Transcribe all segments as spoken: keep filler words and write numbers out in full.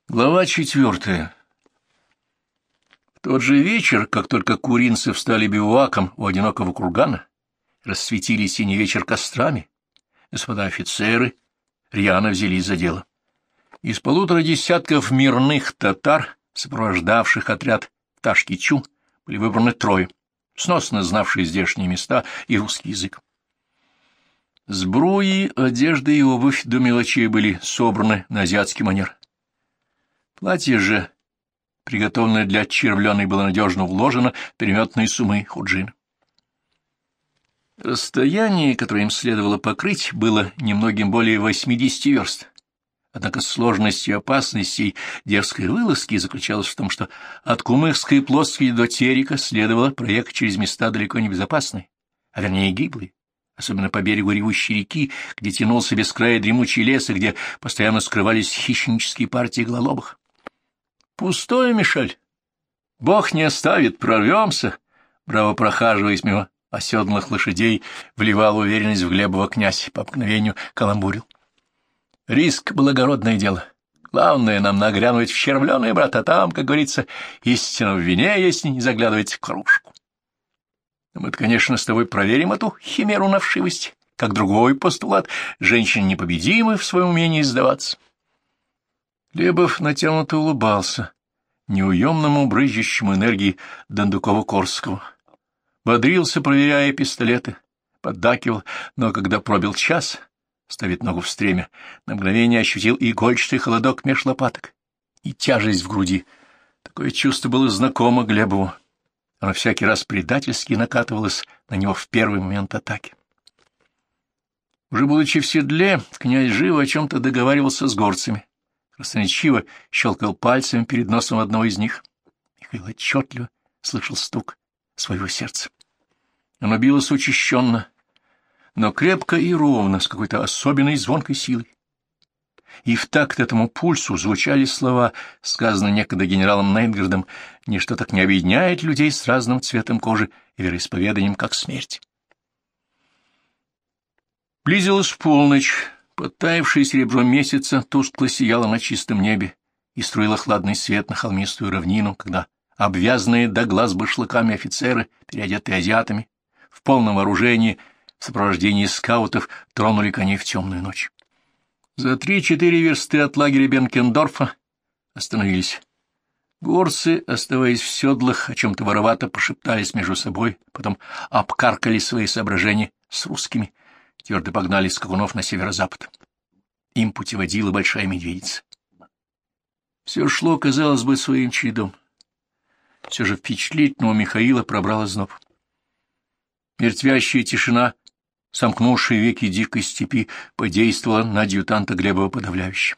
Глава четвертая. В тот же вечер, как только куринцы встали бивуаком у одинокого кургана, рассветили синий вечер кострами, господа офицеры рьяно взялись за дело. Из полутора десятков мирных татар, сопровождавших отряд в Ташкичу, были выбраны трое, сносно знавшие здешние места и русский язык. Сбруи, одежда и обувь до мелочей были собраны на азиатский манер. Платье же, приготовленное для червленой, было надежно вложено в переметные суммы худжин. Расстояние, которое им следовало покрыть, было немногим более восьмидесяти верст. Однако сложность и опасность сей дерзкой вылазки заключалась в том, что от Кумыкской площади до Терека следовало проехать через места далеко не безопасные, а вернее гиблые, особенно по берегу ревущей реки, где тянулся без края дремучий лес и где постоянно скрывались хищнические партии гололобых. «Пустое, Мишель! Бог не оставит, прорвемся!» Браво прохаживаясь мимо оседлых лошадей, вливал уверенность в Глебова князь, по обыкновению каламбурил. «Риск — благородное дело. Главное нам нагрянуть в червленый, брат, а там, как говорится, истина в вине, если не заглядывать в кружку. Мы-то, конечно, с тобой проверим эту химеру на вшивость, как другой постулат. Женщины непобедимы в своем умении сдаваться». Глебов натянуто улыбался неуемному брызжущему энергии Дондукова-Корского. Бодрился, проверяя пистолеты, поддакивал, но когда пробил час, ставит ногу в стремя, на мгновение ощутил игольчатый холодок меж лопаток и тяжесть в груди. Такое чувство было знакомо Глебову. Оно всякий раз предательски накатывалось на него в первый момент атаки. Уже будучи в седле, князь живо о чем-то договаривался с горцами. Красноречиво щелкал пальцами перед носом одного из них. Михаил отчетливо слышал стук своего сердца. Оно билось учащенно, но крепко и ровно, с какой-то особенной звонкой силой. И в такт этому пульсу звучали слова, сказанные некогда генералом Нейтгардом: «Ничто так не объединяет людей с разным цветом кожи и вероисповеданием, как смерть». Близилась полночь. Подтаявшее серебро месяца тускло сияло на чистом небе и струило хладный свет на холмистую равнину, когда обвязанные до глаз башлыками офицеры, переодетые азиатами, в полном вооружении, в сопровождении скаутов, тронули коней в темную ночь. За три-четыре версты от лагеря Бенкендорфа остановились. Горцы, оставаясь в седлах, о чем-то воровато пошептались между собой, потом обкаркали свои соображения с русскими, твердо погнали скакунов на северо-запад. Им путеводила большая медведица. Все шло, казалось бы, своим чередом. Все же впечатлительного Михаила пробрал озноб. Мертвящая тишина, сомкнувшая веки дикой степи, подействовала на адъютанта Глебова подавляюще.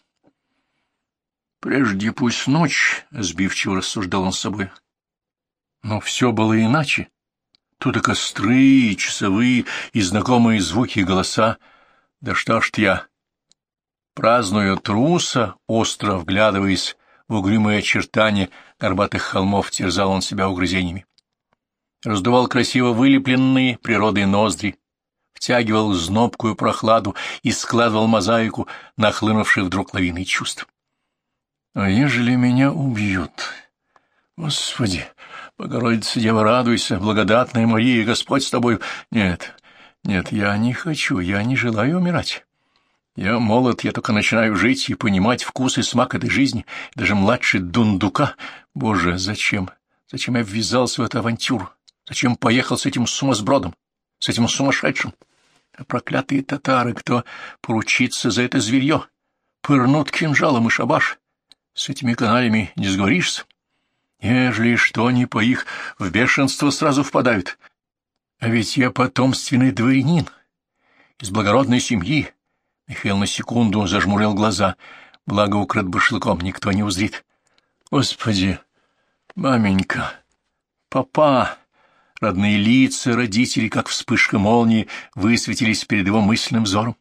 «Прежде пусть ночь», — сбивчиво рассуждал он с собой. Но все было иначе. Тут и костры, и часовые, и знакомые звуки и голоса. Да что ж я, празднуя труса, остро вглядываясь в угрюмые очертания горбатых холмов, терзал он себя угрызениями. Раздувал красиво вылепленные природой ноздри, втягивал знобкую прохладу и складывал мозаику нахлынувших вдруг лавиной чувств. А ежели меня убьют? Господи! Богородица, Дева, радуйся, благодатная Мария, Господь с тобой. Нет, нет, я не хочу, я не желаю умирать. Я молод, я только начинаю жить и понимать вкус и смак этой жизни, даже младше дундука. Боже, зачем? Зачем я ввязался в эту авантюру? Зачем поехал с этим сумасбродом, с этим сумасшедшим? А проклятые татары, кто поручится за это зверье? Пырнут кинжалом и шабаш. С этими каналями не сговоришься. Ежели что ни по их, в бешенство сразу впадают. А ведь я потомственный дворянин, из благородной семьи. Михаил на секунду зажмурил глаза, благо укрыт башлыком, никто не узрит. Господи, маменька, папа, родные лица, родители, как вспышка молнии, высветились перед его мысленным взором.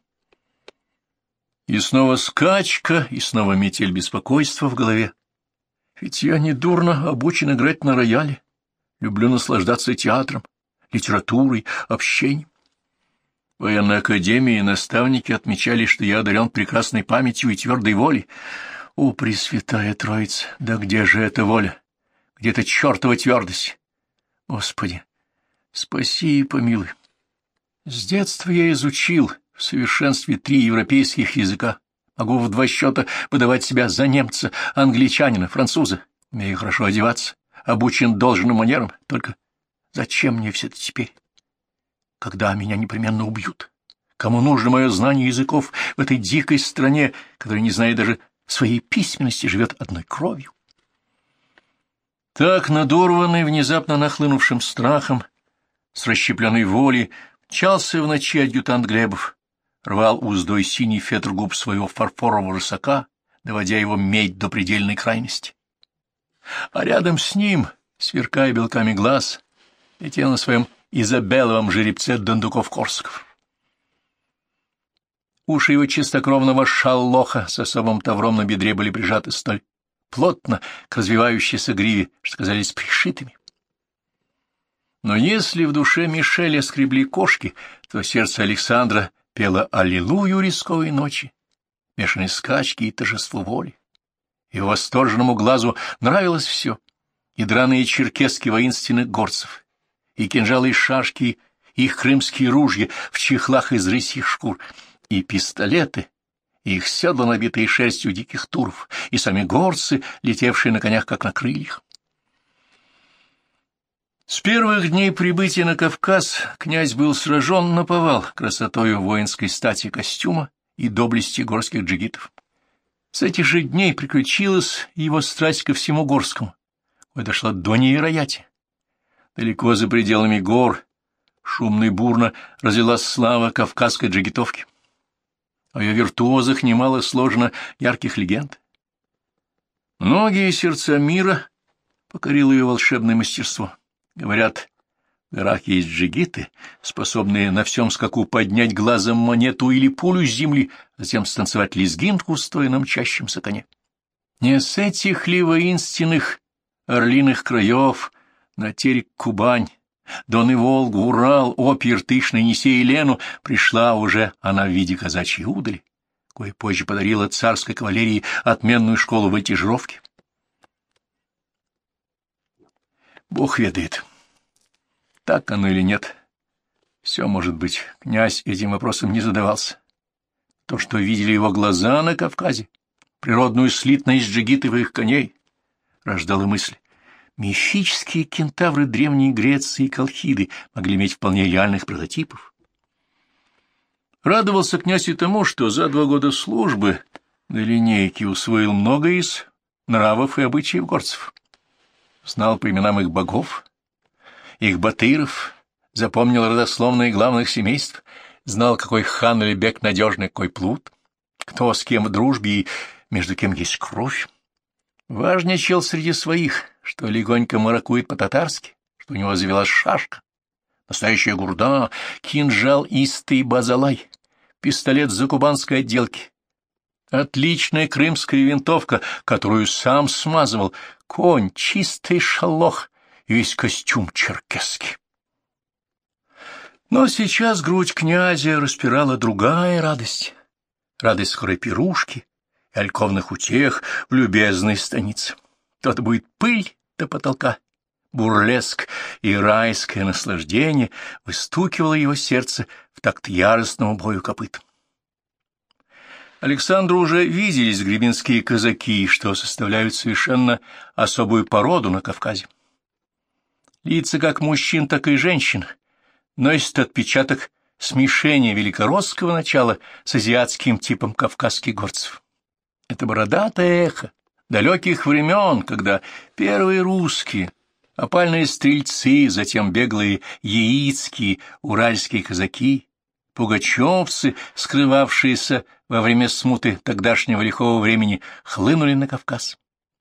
И снова скачка, и снова метель беспокойства в голове. Ведь я недурно обучен играть на рояле, люблю наслаждаться театром, литературой, общением. В военной академии наставники отмечали, что я одарен прекрасной памятью и твердой волей. О, Пресвятая Троица, да где же эта воля? Где эта чертова твердость? Господи, спаси и помилуй. С детства я изучил в совершенстве три европейских языка. Могу в два счета выдавать себя за немца, англичанина, француза. Умею хорошо одеваться, обучен должным манерам. Только зачем мне все это теперь? Когда меня непременно убьют? Кому нужно мое знание языков в этой дикой стране, которая не знает даже своей письменности, живет одной кровью? Так, надорванный, внезапно нахлынувшим страхом, с расщепленной волей, мчался в ночи адъютант Глебов, рвал уздой синий фетр губ своего фарфорового рысака, доводя его медь до предельной крайности. А рядом с ним, сверкая белками глаз, летел на своем изабелловом жеребце Дондуков-Корсаков. Уши его чистокровного шаллоха с особым тавром на бедре были прижаты столь плотно к развивающейся гриве, что казались пришитыми. Но если в душе Мишеля скребли кошки, то сердце Александра пело «Аллилуйю» рисковой ночи, мешанной скачки и торжеству воли. Его восторженному глазу нравилось все, и драные черкески воинственных горцев, и кинжалы и шашки, и их крымские ружья в чехлах из рысьих шкур, и пистолеты, и их седла, набитые шерстью диких туров, и сами горцы, летевшие на конях, как на крыльях. С первых дней прибытия на Кавказ князь был сражен наповал красотою воинской стати костюма и доблести горских джигитов. С этих же дней приключилась его страсть ко всему горскому, кое дошла до невероятия. Далеко за пределами гор шумно и бурно разлилась слава кавказской джигитовки. О ее виртуозах немало сложено ярких легенд. Многие сердца мира покорило ее волшебное мастерство. Говорят, в горах есть джигиты, способные на всем скаку поднять глазом монету или пулю с земли, а затем станцевать лезгинку, стоя на мчащемся коне. Не с этих ли воинственных орлиных краев на терек Кубань, Дон и Волгу, Урал, Обь, Иртыш, Енисей и Лену пришла уже она в виде казачьей удали, кое позже подарила царской кавалерии отменную школу вольтежировки. Бог ведает, так оно или нет. Все может быть. Князь этим вопросом не задавался. То, что видели его глаза на Кавказе, природную слитность джигитовых коней, рождало мысль. Мифические кентавры Древней Греции и Колхиды могли иметь вполне реальных прототипов. Радовался князь и тому, что за два года службы на линейке усвоил много из нравов и обычаев горцев. Знал по именам их богов, их батыров, запомнил родословные главных семейств, знал, какой хан или бек надежный, какой плут, кто с кем в дружбе и между кем есть кровь. Важничал среди своих, что легонько маракует по-татарски, что у него завелась шашка, настоящая гурда, кинжал истый базалай, пистолет с закубанской отделки, отличная крымская винтовка, которую сам смазывал, конь, чистый шалох и весь костюм черкесский. Но сейчас грудь князя распирала другая радость, радость скорой пирушки и альковных утех в любезной станице. Тот будет пыль до потолка, бурлеск и райское наслаждение выстукивало его сердце в такт яростному бою копыт. Александру уже виделись гребенские казаки, что составляют совершенно особую породу на Кавказе. Лица как мужчин, так и женщин носят отпечаток смешения великоросского начала с азиатским типом кавказских горцев. Это бородатое эхо далеких времен, когда первые русские, опальные стрельцы, затем беглые яицкие, уральские казаки, пугачевцы, скрывавшиеся во время смуты тогдашнего лихого времени, хлынули на Кавказ.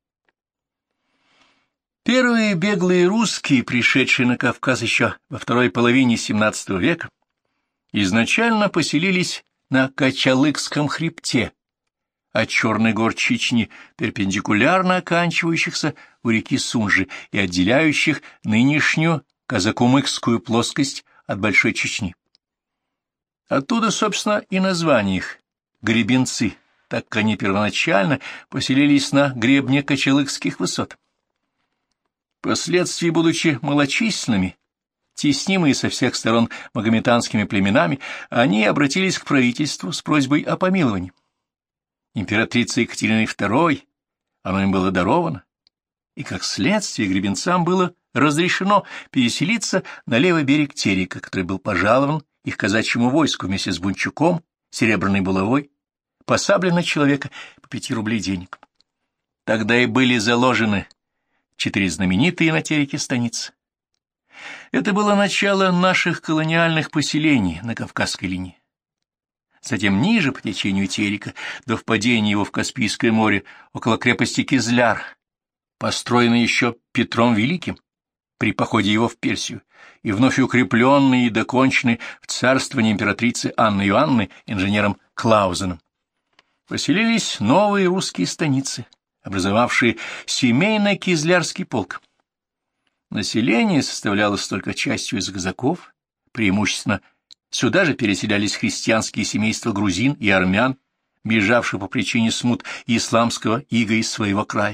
Первые беглые русские, пришедшие на Кавказ еще во второй половине семнадцатого века, изначально поселились на Качалыкском хребте, от Черных гор Чечни, перпендикулярно оканчивающихся у реки Сунжи и отделяющих нынешнюю Казакумыкскую плоскость от Большой Чечни. Оттуда, собственно, и название их — гребенцы, так как они первоначально поселились на гребне Кочалыкских высот. Впоследствии, будучи малочисленными, теснимые со всех сторон магометанскими племенами, они обратились к правительству с просьбой о помиловании. Императрицей Екатериной второй оно им было даровано, и, как следствие, гребенцам было разрешено переселиться на левый берег Терека, который был пожалован их казачьему войску вместе с Бунчуком, серебряной булавой, посаблено человека по пяти рублей денег. Тогда и были заложены четыре знаменитые на Тереке станицы. Это было начало наших колониальных поселений на Кавказской линии. Затем ниже по течению Терека, до впадения его в Каспийское море, около крепости Кизляр, построенной еще Петром Великим при походе его в Персию, и вновь укрепленный и доконченный в царствовании императрицы Анны Иоанны инженером Клаузеном. Поселились новые русские станицы, образовавшие семейный Кизлярский полк. Население составлялось только частью из казаков, преимущественно сюда же переселялись христианские семейства грузин и армян, бежавших по причине смут исламского ига из своего края.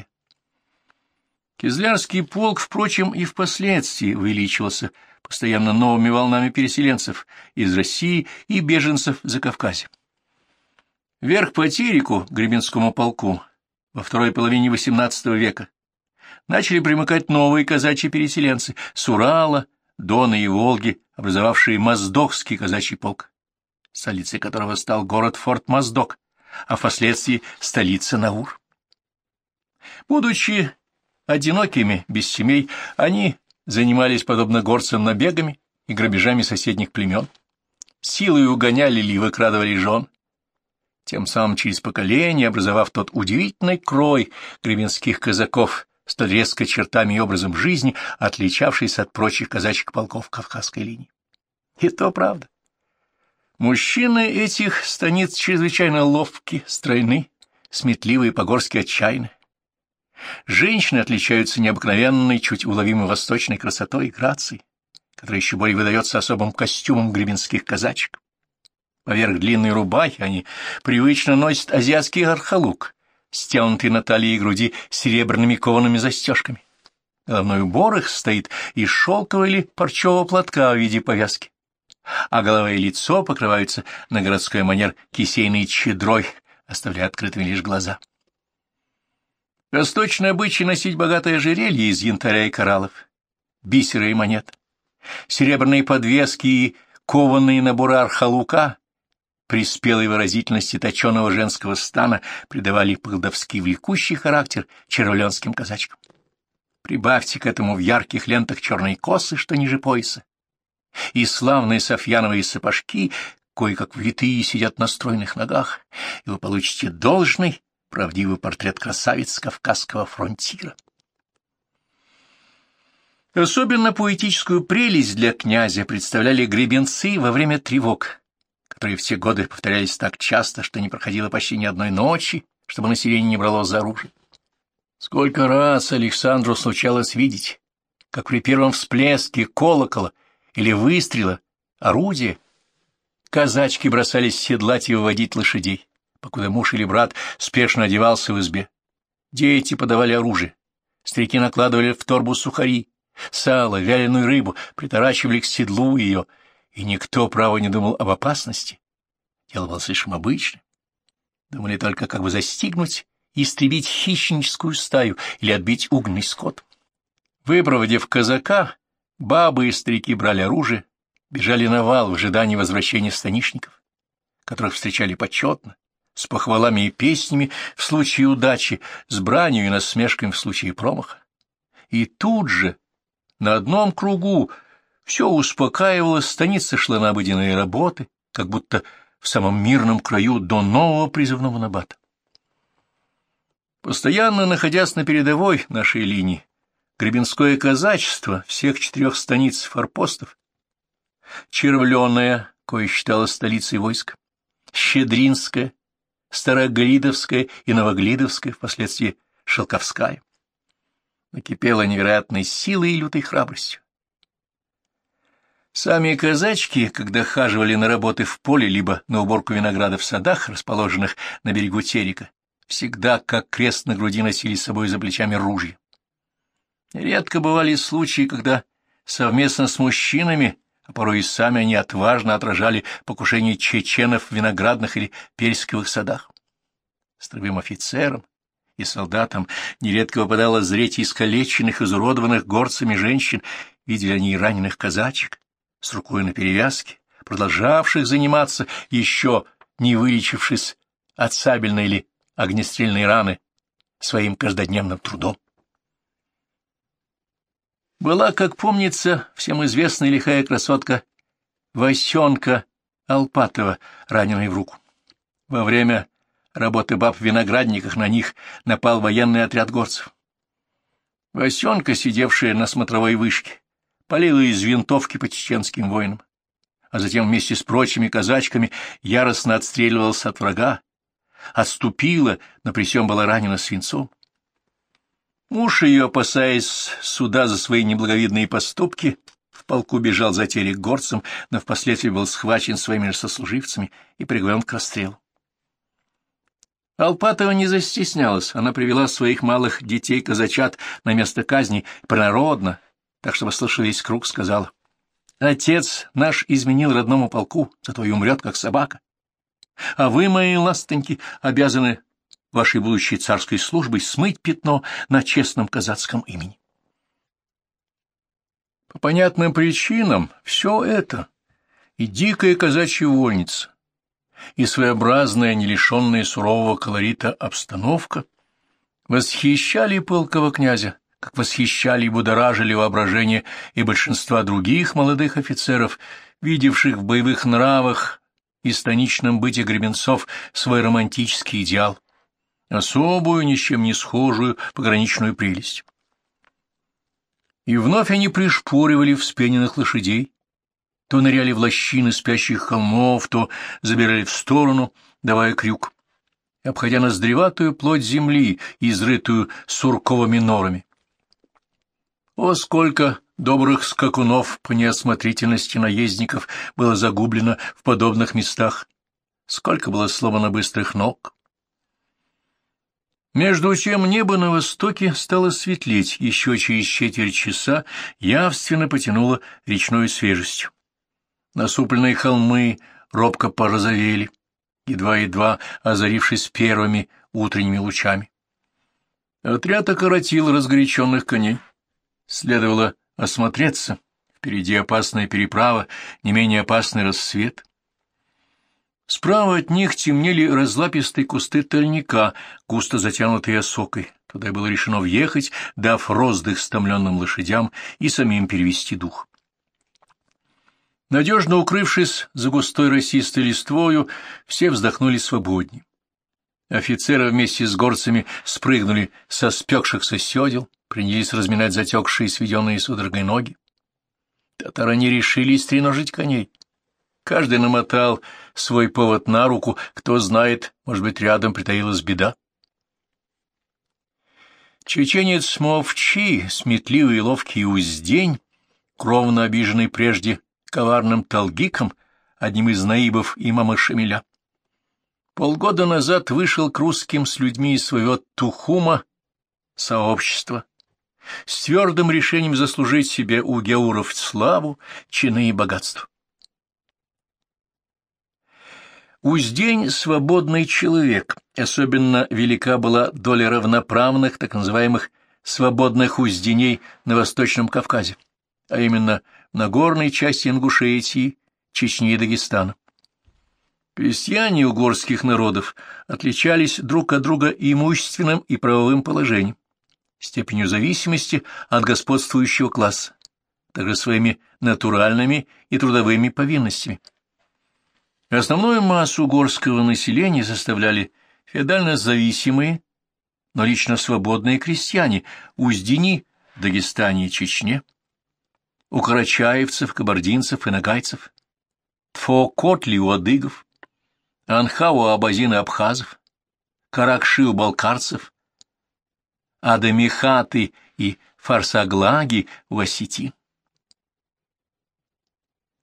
Кизлярский полк, впрочем, и впоследствии увеличивался постоянно новыми волнами переселенцев из России и беженцев за Кавказе. Вверх по Тереку, Гребенскому полку, во второй половине восемнадцатого века начали примыкать новые казачьи переселенцы с Урала, Дона и Волги, образовавшие Моздокский казачий полк, столицей которого стал город Форт Моздок, а впоследствии столица Наур. Будучи одинокими, без семей, они занимались, подобно горцам, набегами и грабежами соседних племен, силой угоняли или выкрадывали жен, тем самым через поколение образовав тот удивительный крой гребенских казаков, столь резко чертами и образом жизни, отличавшийся от прочих казачьих полков Кавказской линии. И то правда. Мужчины этих станиц чрезвычайно ловки, стройны, сметливы и по-горски отчаянны. Женщины отличаются необыкновенной, чуть уловимой восточной красотой и грацией, которая еще более выдается особым костюмом гребенских казачек. Поверх длинной рубахи они привычно носят азиатский архалук, стянутый на талии и груди серебряными коваными застежками. Головной убор их состоит из шелкового или парчевого платка в виде повязки, а голова и лицо покрываются на городской манер кисейной чадрой, оставляя открытыми лишь глаза. Восточный обычай носить богатое ожерелье из янтаря и кораллов, бисера и монет, серебряные подвески и кованые наборы архалука при спелой выразительности точеного женского стана придавали колдовский влекущий характер червленским казачкам. Прибавьте к этому в ярких лентах черные косы, что ниже пояса, и славные софьяновые сапожки, кое-как влитые сидят на стройных ногах, и вы получите должный, правдивый портрет красавиц кавказского фронтира. Особенно поэтическую прелесть для князя представляли гребенцы во время тревог, которые все годы повторялись так часто, что не проходило почти ни одной ночи, чтобы население не брало за оружие. Сколько раз Александру случалось видеть, как при первом всплеске колокола или выстрела орудия казачки бросались седлать и выводить лошадей, покуда муж или брат спешно одевался в избе. Дети подавали оружие, старики накладывали в торбу сухари, сало, вяленую рыбу, приторачивали к седлу ее, и никто, право, не думал об опасности. Дело было слишком обычное. Думали только, как бы застигнуть и истребить хищническую стаю или отбить угнанный скот. Выпроводив казака, бабы и старики брали оружие, бежали на вал в ожидании возвращения станишников, которых встречали почетно, с похвалами и песнями в случае удачи, с бранью и насмешками в случае промаха. И тут же, на одном кругу, все успокаивалось, станица шла на обыденные работы, как будто в самом мирном краю до нового призывного набата. Постоянно находясь на передовой нашей линии, гребенское казачество всех четырех станиц форпостов, Червленая, кое считалось столицей войск, Щедринская, Староглидовская и Новоглидовская, впоследствии Шелковская, накипела невероятной силой и лютой храбростью. Сами казачки, когда хаживали на работы в поле либо на уборку винограда в садах, расположенных на берегу Терека, всегда, как крест на груди, носили с собой за плечами ружья. Редко бывали случаи, когда совместно с мужчинами, а порой и сами они отважно отражали покушения чеченов в виноградных или персиковых садах. Строевым офицерам и солдатам нередко выпадало зреть искалеченных, изуродованных горцами женщин, видели они и раненых казачек, с рукой на перевязке, продолжавших заниматься, еще не вылечившись от сабельной или огнестрельной раны, своим каждодневным трудом. Была, как помнится, всем известная лихая красотка Васенка Алпатова, раненая в руку. Во время работы баб в виноградниках на них напал военный отряд горцев. Васенка, сидевшая на смотровой вышке, палила из винтовки по чеченским воинам, а затем вместе с прочими казачками яростно отстреливалась от врага, отступила, но при сём была ранена свинцом. Муж ее, опасаясь суда за свои неблаговидные поступки, в полку бежал за Терек горцам, но впоследствии был схвачен своими же сослуживцами и приговорен к расстрелу. Алпатова не застеснялась, она привела своих малых детей-казачат на место казни принародно, так что послышал весь круг, сказала: «Отец наш изменил родному полку, зато и умрет, как собака. А вы, мои ластоньки, обязаны вашей будущей царской службой смыть пятно на честном казацком имени». По понятным причинам все это, и дикая казачья вольница, и своеобразная, не лишенная сурового колорита обстановка, восхищали пылкого князя, как восхищали и будоражили воображение и большинства других молодых офицеров, видевших в боевых нравах и станичном быте гребенцов свой романтический идеал, особую, ни с чем не схожую пограничную прелесть. И вновь они пришпоривали вспененных лошадей, то ныряли в лощины спящих холмов, то забирали в сторону, давая крюк, обходя ноздреватую плоть земли, изрытую сурковыми норами. О, сколько добрых скакунов по неосмотрительности наездников было загублено в подобных местах, сколько было сломано быстрых ног. Между тем небо на востоке стало светлеть, еще через четверть часа явственно потянуло речной свежестью. Насупленные холмы робко порозовели, едва-едва озарившись первыми утренними лучами. Отряд окоротил разгоряченных коней. Следовало осмотреться. Впереди опасная переправа, не менее опасный рассвет. Справа от них темнели разлапистые кусты тольника, густо затянутые осокой. Туда было решено въехать, дав роздых стомленным лошадям и самим перевести дух. Надежно укрывшись за густой росистой листвою, все вздохнули свободнее. Офицеры вместе с горцами спрыгнули со спекшихся седел, принялись разминать затекшие, сведенные судорогой ноги. Татары не решились треножить коней. Каждый намотал свой повод на руку, кто знает, может быть, рядом притаилась беда. Чеченец Мовчи, сметливый и ловкий уздень, кровно обиженный прежде коварным Талгиком, одним из наибов имама Шамиля, полгода назад вышел к русским с людьми из своего Тухума сообщества, с твердым решением заслужить себе у геуров славу, чины и богатство. Уздень — свободный человек, особенно велика была доля равноправных, так называемых свободных узденей на Восточном Кавказе, а именно в Нагорной части Ингушетии, Чечни и Дагестана. Крестьяне угорских народов отличались друг от друга имущественным и правовым положением, степенью зависимости от господствующего класса, также своими натуральными и трудовыми повинностями. Основную массу угорского населения составляли феодально зависимые, но лично свободные крестьяне, уздени в Дагестане и Чечне, у карачаевцев, кабардинцев и нагайцев, тфо-котли у адыгов, анха у абазин и абхазов, каракши у балкарцев, адамихаты и фарсаглаги у осетин.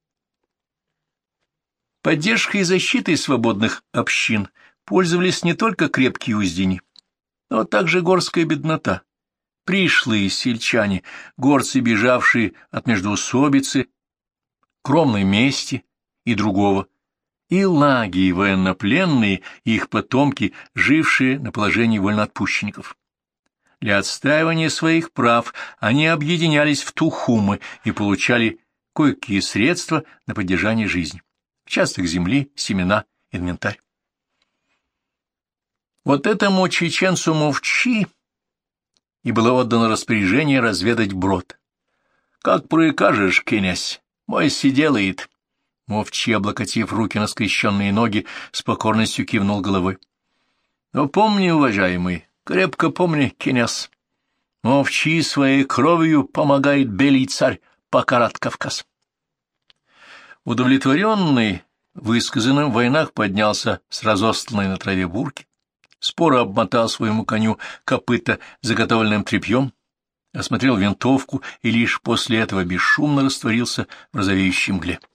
Поддержкой и защитой свободных общин пользовались не только крепкие уздени, но также горская беднота, пришлые сельчане, горцы, бежавшие от междоусобицы, кромной мести и другого, и лаги, военнопленные, и их потомки, жившие на положении вольноотпущенников. Для отстаивания своих прав они объединялись в тухумы и получали кое-какие средства на поддержание жизни, участок земли, семена, инвентарь. Вот этому чеченцу Мовчи и было отдано распоряжение разведать брод. «Как прикажешь, князь, мой сиделает». Мовчи, облокотив руки на скрещенные ноги, с покорностью кивнул головой. «Но помни, уважаемый, крепко помни, князь, Мовчи своей кровью помогает белый царь покарать Кавказ». Удовлетворенный высказанным, в войнах поднялся с разостланной на траве бурки, споро обмотал своему коню копыта заготовленным тряпьем, осмотрел винтовку и лишь после этого бесшумно растворился в розовеющей мгле.